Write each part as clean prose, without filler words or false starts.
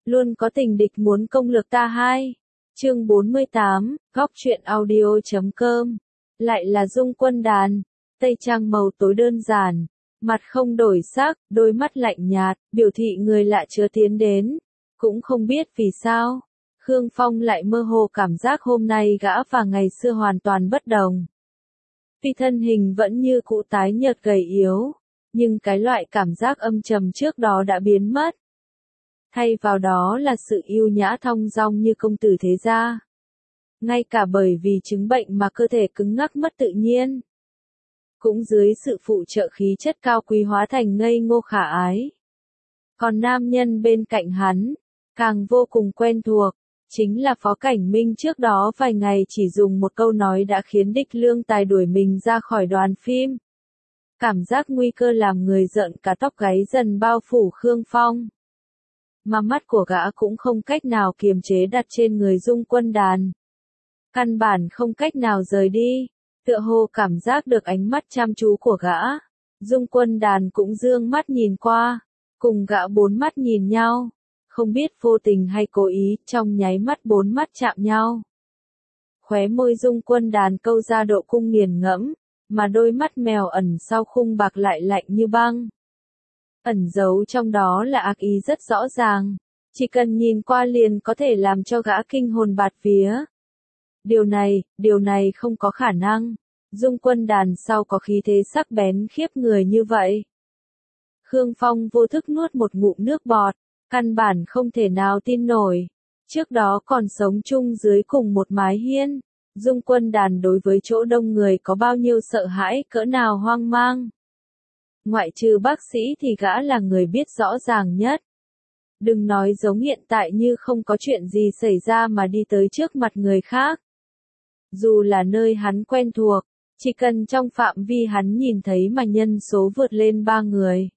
Luôn có tình địch muốn công lược ta hai. Chương 48, góc truyện audio.com. Lại là Dung Quân Đàn. Tây trang màu tối đơn giản, mặt không đổi sắc, đôi mắt lạnh nhạt, biểu thị người lạ chưa tiến đến. Cũng không biết vì sao, Khương Phong lại mơ hồ cảm giác hôm nay gã và ngày xưa hoàn toàn bất đồng. Tuy thân hình vẫn như cũ tái nhợt gầy yếu, nhưng cái loại cảm giác âm trầm trước đó đã biến mất. Thay vào đó là sự yêu nhã thong dong như công tử thế gia. Ngay cả bởi vì chứng bệnh mà cơ thể cứng ngắc mất tự nhiên, cũng dưới sự phụ trợ khí chất cao quý hóa thành ngây ngô khả ái. Còn nam nhân bên cạnh hắn, càng vô cùng quen thuộc, chính là Phó Cảnh Minh trước đó vài ngày chỉ dùng một câu nói đã khiến Đích Lương Tài đuổi mình ra khỏi đoàn phim. Cảm giác nguy cơ làm người giận cả tóc gáy dần bao phủ Khương Phong. Mà mắt của gã cũng không cách nào kiềm chế đặt trên người Dung Quân Đàn. Căn bản không cách nào rời đi, tựa hồ cảm giác được ánh mắt chăm chú của gã. Dung Quân Đàn cũng dương mắt nhìn qua, cùng gã bốn mắt nhìn nhau. Không biết vô tình hay cố ý, trong nháy mắt bốn mắt chạm nhau. Khóe môi Dung Quân Đàn câu ra độ cung nghiền ngẫm, mà đôi mắt mèo ẩn sau khung bạc lại lạnh như băng. Ẩn giấu trong đó là ác ý rất rõ ràng, chỉ cần nhìn qua liền có thể làm cho gã kinh hồn bạt vía. Điều này không có khả năng. Dung Quân Đàn sau có khí thế sắc bén khiếp người như vậy. Khương Phong vô thức nuốt một ngụm nước bọt, căn bản không thể nào tin nổi. Trước đó còn sống chung dưới cùng một mái hiên, Dung Quân Đàn đối với chỗ đông người có bao nhiêu sợ hãi, cỡ nào hoang mang. Ngoại trừ bác sĩ thì gã là người biết rõ ràng nhất. Đừng nói giống hiện tại như không có chuyện gì xảy ra mà đi tới trước mặt người khác. Dù là nơi hắn quen thuộc, chỉ cần trong phạm vi hắn nhìn thấy mà nhân số vượt lên 3 người,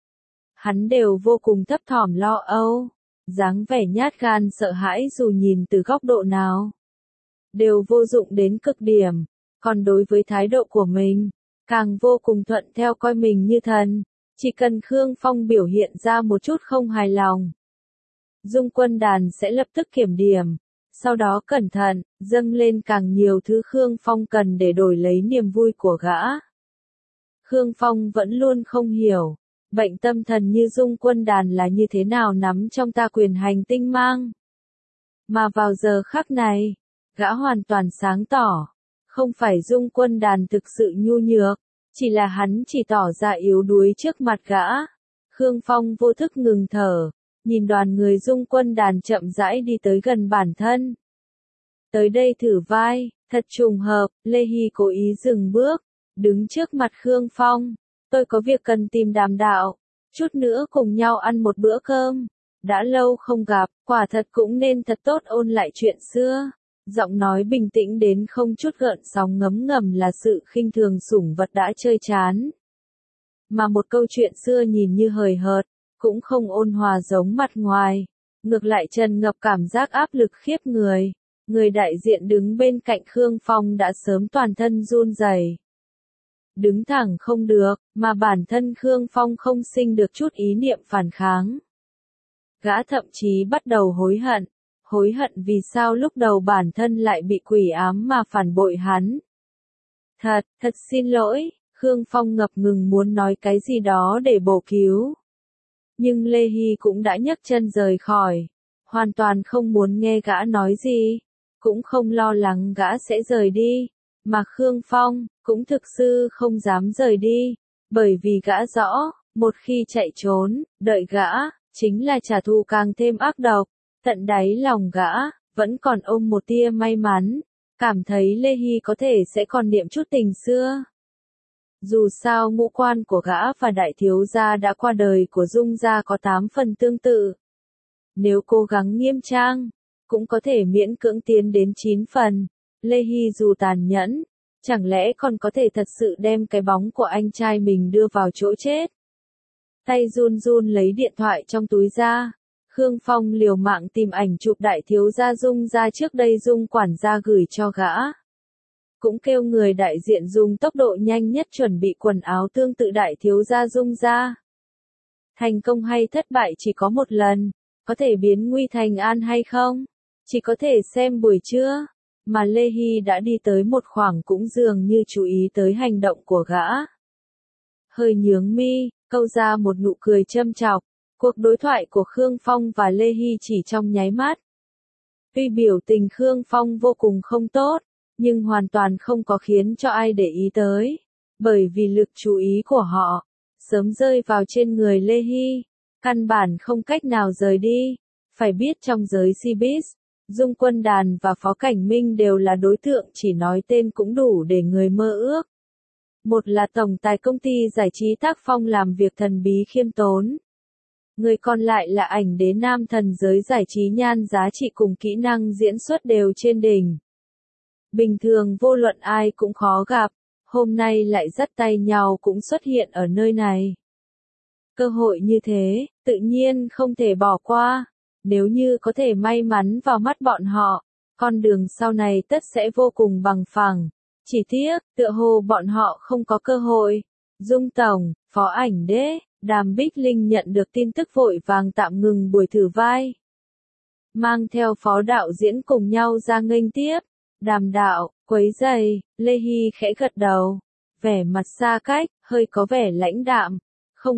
hắn đều vô cùng thấp thỏm lo âu, dáng vẻ nhát gan sợ hãi dù nhìn từ góc độ nào, đều vô dụng đến cực điểm, còn đối với thái độ của mình, càng vô cùng thuận theo coi mình như thần, chỉ cần Khương Phong biểu hiện ra một chút không hài lòng. Dung Quân Đàn sẽ lập tức kiểm điểm, sau đó cẩn thận, dâng lên càng nhiều thứ Khương Phong cần để đổi lấy niềm vui của gã. Khương Phong vẫn luôn không hiểu, bệnh tâm thần như Dung Quân Đàn là như thế nào nắm trong ta quyền hành tinh mang. Mà vào giờ khắc này, gã hoàn toàn sáng tỏ, không phải Dung Quân Đàn thực sự nhu nhược, chỉ là hắn chỉ tỏ ra yếu đuối trước mặt gã. Khương Phong vô thức ngừng thở, nhìn đoàn người Dung Quân Đàn chậm rãi đi tới gần bản thân. Tới đây thử vai, thật trùng hợp, Lê Hy cố ý dừng bước, đứng trước mặt Khương Phong. Tôi có việc cần tìm đàm đạo, chút nữa cùng nhau ăn một bữa cơm. Đã lâu không gặp, quả thật cũng nên thật tốt ôn lại chuyện xưa. Giọng nói bình tĩnh đến không chút gợn sóng ngấm ngầm là sự khinh thường sủng vật đã chơi chán. Mà một câu chuyện xưa nhìn như hời hợt, cũng không ôn hòa giống mặt ngoài. Ngược lại tràn ngập cảm giác áp lực khiếp người. Người đại diện đứng bên cạnh Khương Phong đã sớm toàn thân run rẩy. Đứng thẳng không được, mà bản thân Khương Phong không sinh được chút ý niệm phản kháng. Gã thậm chí bắt đầu hối hận vì sao lúc đầu bản thân lại bị quỷ ám mà phản bội hắn. Thật xin lỗi, Khương Phong ngập ngừng muốn nói cái gì đó để bổ cứu. Nhưng Lê Hy cũng đã nhấc chân rời khỏi, hoàn toàn không muốn nghe gã nói gì, cũng không lo lắng gã sẽ rời đi, mà Khương Phong cũng thực sự không dám rời đi, bởi vì gã rõ, một khi chạy trốn, đợi gã, chính là trả thù càng thêm ác độc. Tận đáy lòng gã, vẫn còn ôm một tia may mắn, cảm thấy Lê Hy có thể sẽ còn niệm chút tình xưa. Dù sao ngũ quan của gã và đại thiếu gia đã qua đời của Dung gia có 8 phần tương tự. Nếu cố gắng nghiêm trang, cũng có thể miễn cưỡng tiến đến 9 phần. Lê Hy dù tàn nhẫn, chẳng lẽ còn có thể thật sự đem cái bóng của anh trai mình đưa vào chỗ chết. Tay run run lấy điện thoại trong túi ra. Khương Phong liều mạng tìm ảnh chụp đại thiếu gia Dung gia trước đây Dung quản gia gửi cho gã. Cũng kêu người đại diện dùng tốc độ nhanh nhất chuẩn bị quần áo tương tự đại thiếu gia Dung gia. Thành công hay thất bại chỉ có một lần, có thể biến nguy thành an hay không? Chỉ có thể xem buổi trưa, mà Lê Hy đã đi tới một khoảng cũng dường như chú ý tới hành động của gã. Hơi nhướng mi, câu ra một nụ cười châm chọc, cuộc đối thoại của Khương Phong và Lê Hy chỉ trong nháy mắt. Tuy biểu tình Khương Phong vô cùng không tốt, nhưng hoàn toàn không có khiến cho ai để ý tới, bởi vì lực chú ý của họ sớm rơi vào trên người Lê Hy, căn bản không cách nào rời đi. Phải biết trong giới showbiz, Dung Quân Đàn và Phó Cảnh Minh đều là đối tượng chỉ nói tên cũng đủ để người mơ ước. Một là tổng tài công ty giải trí tác phong làm việc thần bí khiêm tốn. Người còn lại là ảnh đế nam thần giới giải trí nhan giá trị cùng kỹ năng diễn xuất đều trên đỉnh. Bình thường vô luận ai cũng khó gặp, hôm nay lại dắt tay nhau cũng xuất hiện ở nơi này. Cơ hội như thế, tự nhiên không thể bỏ qua. Nếu như có thể may mắn vào mắt bọn họ, con đường sau này tất sẽ vô cùng bằng phẳng. Chỉ tiếc, tựa hồ bọn họ không có cơ hội. Dung Tổng, Phó Ảnh Đế, Đàm Bích Linh nhận được tin tức vội vàng tạm ngừng buổi thử vai. Mang theo Phó đạo diễn cùng nhau ra nghênh tiếp. Đàm đạo, quấy rầy, Lê Hy khẽ gật đầu. Vẻ mặt xa cách, hơi có vẻ lãnh đạm. Không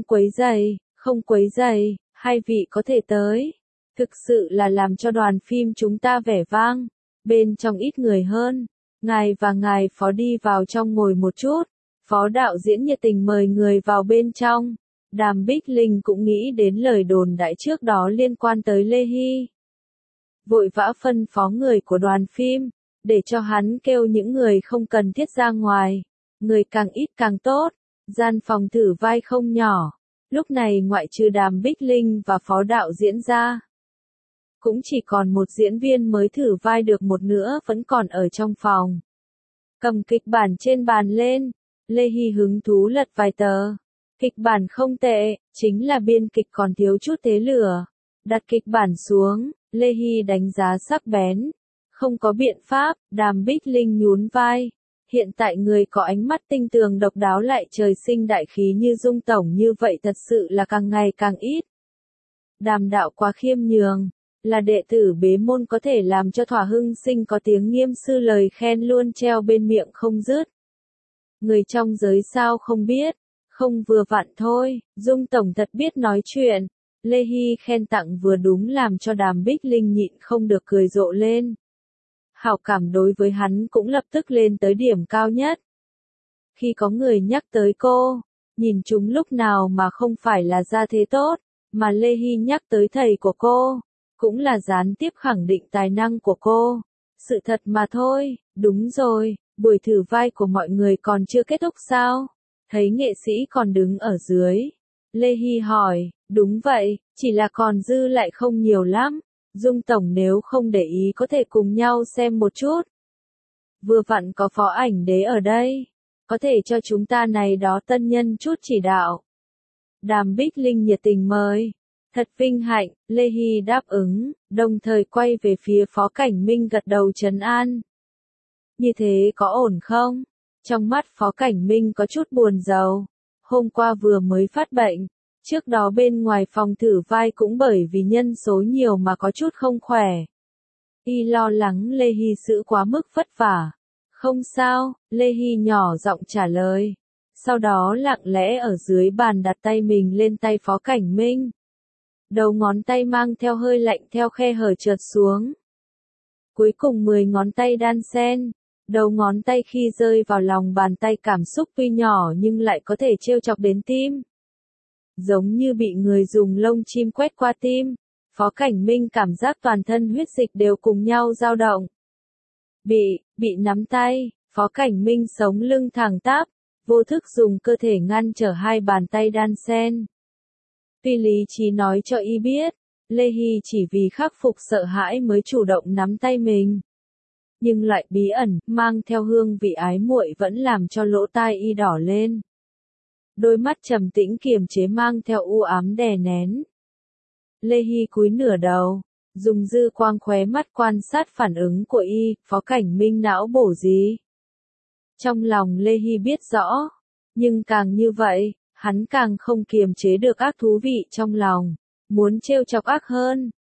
quấy rầy, hai vị có thể tới. Thực sự là làm cho đoàn phim chúng ta vẻ vang. Bên trong ít người hơn. Ngài và ngài Phó đi vào trong ngồi một chút. Phó đạo diễn nhiệt tình mời người vào bên trong. Đàm Bích Linh cũng nghĩ đến lời đồn đại trước đó liên quan tới Lê Hy. Vội vã phân phó người của đoàn phim, để cho hắn kêu những người không cần thiết ra ngoài. Người càng ít càng tốt. Gian phòng thử vai không nhỏ. Lúc này ngoại trừ Đàm Bích Linh và Phó đạo diễn ra, cũng chỉ còn một diễn viên mới thử vai được, một nữa vẫn còn ở trong phòng. Cầm kịch bản trên bàn lên, Lê Hy hứng thú lật vài tờ. Kịch bản không tệ, chính là biên kịch còn thiếu chút thế lửa. Đặt kịch bản xuống, Lê Hy đánh giá sắc bén. Không có biện pháp, Đàm Bích Linh nhún vai. Hiện tại người có ánh mắt tinh tường độc đáo lại trời sinh đại khí như Dung Tổng như vậy thật sự là càng ngày càng ít. Đàm đạo quá khiêm nhường, là đệ tử bế môn có thể làm cho Thỏa Hưng Sinh có tiếng nghiêm sư lời khen luôn treo bên miệng không dứt. Người trong giới sao không biết, không vừa vặn thôi, Dung Tổng thật biết nói chuyện. Lê Hy khen tặng vừa đúng làm cho Đàm Bích Linh nhịn không được cười rộ lên. Hảo cảm đối với hắn cũng lập tức lên tới điểm cao nhất. Khi có người nhắc tới cô, nhìn chúng lúc nào mà không phải là gia thế tốt, mà Lê Hy nhắc tới thầy của cô, cũng là gián tiếp khẳng định tài năng của cô. Sự thật mà thôi, đúng rồi, buổi thử vai của mọi người còn chưa kết thúc sao? Thấy nghệ sĩ còn đứng ở dưới. Lê Hy hỏi, đúng vậy, chỉ là còn dư lại không nhiều lắm. Dung Tổng nếu không để ý có thể cùng nhau xem một chút. Vừa vặn có Phó Ảnh Đế ở đây, có thể cho chúng ta này đó tân nhân chút chỉ đạo. Đàm Bích Linh nhiệt tình mời. Thật vinh hạnh, Lê Hy đáp ứng, đồng thời quay về phía Phó Cảnh Minh gật đầu trấn an. Như thế có ổn không? Trong mắt Phó Cảnh Minh có chút buồn rầu. Hôm qua vừa mới phát bệnh. Trước đó bên ngoài phòng thử vai cũng bởi vì nhân số nhiều mà có chút không khỏe. Y lo lắng Lê Hy sự quá mức vất vả. Không sao, Lê Hy nhỏ giọng trả lời. Sau đó lặng lẽ ở dưới bàn đặt tay mình lên tay Phó Cảnh Minh. Đầu ngón tay mang theo hơi lạnh theo khe hở trượt xuống. Cuối cùng 10 ngón tay đan xen. Đầu ngón tay khi rơi vào lòng bàn tay cảm xúc tuy nhỏ nhưng lại có thể trêu chọc đến tim. Giống như bị người dùng lông chim quét qua tim. Phó Cảnh Minh cảm giác toàn thân huyết dịch đều cùng nhau dao động. Bị nắm tay, Phó Cảnh Minh sống lưng thẳng tắp, vô thức dùng cơ thể ngăn trở hai bàn tay đan xen. Tuy lý trí nói cho y biết, Lê Hy chỉ vì khắc phục sợ hãi mới chủ động nắm tay mình. Nhưng loại bí ẩn, mang theo hương vị ái muội vẫn làm cho lỗ tai y đỏ lên. Đôi mắt trầm tĩnh kiềm chế mang theo u ám đè nén. Lê Hy cúi nửa đầu, dùng dư quang khóe mắt quan sát phản ứng của y, Phó Cảnh Minh não bổ gì. Trong lòng Lê Hy biết rõ, nhưng càng như vậy, hắn càng không kiềm chế được ác thú vị trong lòng, muốn trêu chọc ác hơn,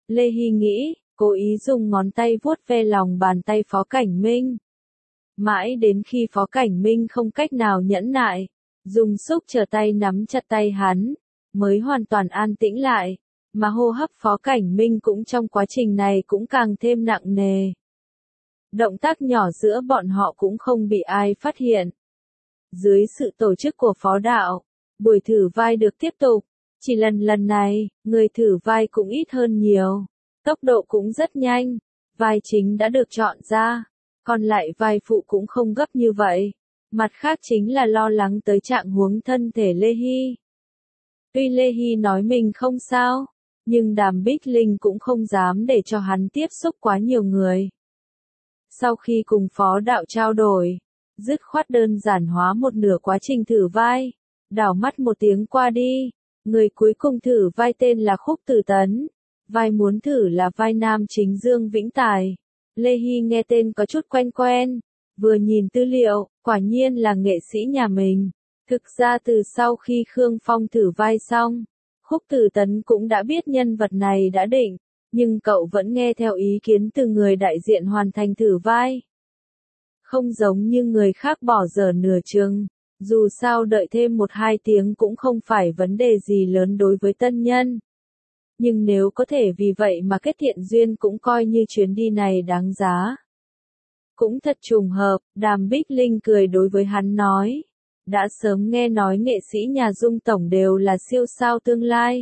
Lê Hy nghĩ, cố ý dùng ngón tay vuốt ve lòng bàn tay Phó Cảnh Minh. Mãi đến khi Phó Cảnh Minh không cách nào nhẫn nại, dùng xúc trở tay nắm chặt tay hắn, mới hoàn toàn an tĩnh lại, mà hô hấp Phó Cảnh Minh cũng trong quá trình này cũng càng thêm nặng nề. Động tác nhỏ giữa bọn họ cũng không bị ai phát hiện. Dưới sự tổ chức của Phó Đạo, buổi thử vai được tiếp tục, chỉ lần này, người thử vai cũng ít hơn nhiều, tốc độ cũng rất nhanh, vai chính đã được chọn ra, còn lại vai phụ cũng không gấp như vậy. Mặt khác chính là lo lắng tới trạng huống thân thể Lê Hy. Tuy Lê Hy nói mình không sao, nhưng Đàm Bích Linh cũng không dám để cho hắn tiếp xúc quá nhiều người. Sau khi cùng Phó Đạo trao đổi, dứt khoát đơn giản hóa một nửa quá trình thử vai, đảo mắt một tiếng qua đi, người cuối cùng thử vai tên là Khúc Tử Tấn, vai muốn thử là vai nam chính Dương Vĩnh Tài. Lê Hy nghe tên có chút quen quen, vừa nhìn tư liệu, quả nhiên là nghệ sĩ nhà mình. Thực ra từ sau khi Khương Phong thử vai xong, Khúc Tử Tấn cũng đã biết nhân vật này đã định, nhưng cậu vẫn nghe theo ý kiến từ người đại diện hoàn thành thử vai. Không giống như người khác bỏ dở nửa chừng, dù sao đợi thêm 1-2 tiếng cũng không phải vấn đề gì lớn đối với tân nhân. Nhưng nếu có thể vì vậy mà kết thiện duyên cũng coi như chuyến đi này đáng giá. Cũng thật trùng hợp, Đàm Bích Linh cười đối với hắn nói. Đã sớm nghe nói nghệ sĩ nhà Dung Tổng đều là siêu sao tương lai.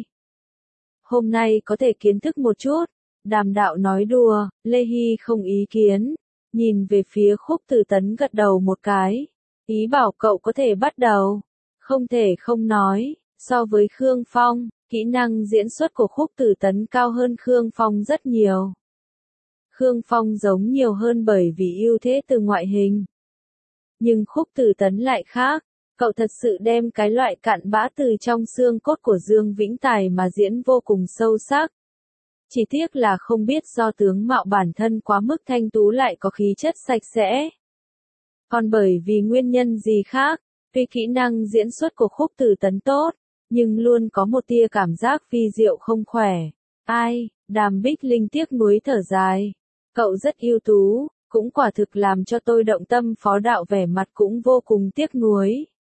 Hôm nay có thể kiến thức một chút, Đàm Đạo nói đùa, Lê Hy không ý kiến, nhìn về phía Khúc Tử Tấn gật đầu một cái, ý bảo cậu có thể bắt đầu. Không thể không nói, so với Khương Phong, kỹ năng diễn xuất của Khúc Tử Tấn cao hơn Khương Phong rất nhiều. Khương Phong giống nhiều hơn bởi vì ưu thế từ ngoại hình. Nhưng Khúc Tử Tấn lại khác, cậu thật sự đem cái loại cặn bã từ trong xương cốt của Dương Vĩnh Tài mà diễn vô cùng sâu sắc. Chỉ tiếc là không biết do tướng mạo bản thân quá mức thanh tú lại có khí chất sạch sẽ. Còn bởi vì nguyên nhân gì khác, tuy kỹ năng diễn xuất của Khúc Tử Tấn tốt, nhưng luôn có một tia cảm giác phi diệu không khỏe. Ai, Đàm Bích Linh tiếc nuối thở dài. Cậu rất ưu tú, cũng quả thực làm cho tôi động tâm. Phó Đạo vẻ mặt cũng vô cùng tiếc nuối.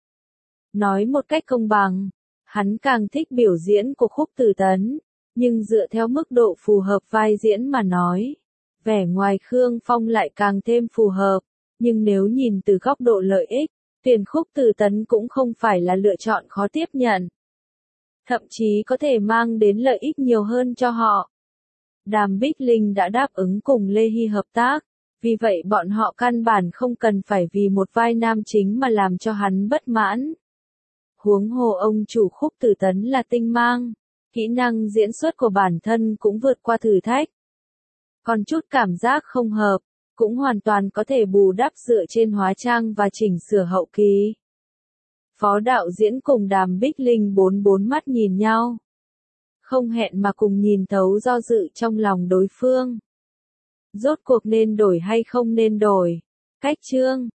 Nói một cách công bằng, hắn càng thích biểu diễn của Khúc Tử Tấn, nhưng dựa theo mức độ phù hợp vai diễn mà nói, vẻ ngoài Khương Phong lại càng thêm phù hợp, nhưng nếu nhìn từ góc độ lợi ích, tuyển Khúc Tử Tấn cũng không phải là lựa chọn khó tiếp nhận. Thậm chí có thể mang đến lợi ích nhiều hơn cho họ. Đàm Bích Linh đã đáp ứng cùng Lê Hy hợp tác, vì vậy bọn họ căn bản không cần phải vì một vai nam chính mà làm cho hắn bất mãn. Huống hồ ông chủ Khúc Tử Tấn là tinh mang, kỹ năng diễn xuất của bản thân cũng vượt qua thử thách. Còn chút cảm giác không hợp, cũng hoàn toàn có thể bù đắp dựa trên hóa trang và chỉnh sửa hậu kỳ. Phó Đạo diễn cùng Đàm Bích Linh bốn mắt nhìn nhau. Không hẹn mà cùng nhìn thấu do dự trong lòng đối phương. Rốt cuộc nên đổi hay không nên đổi. Cách chương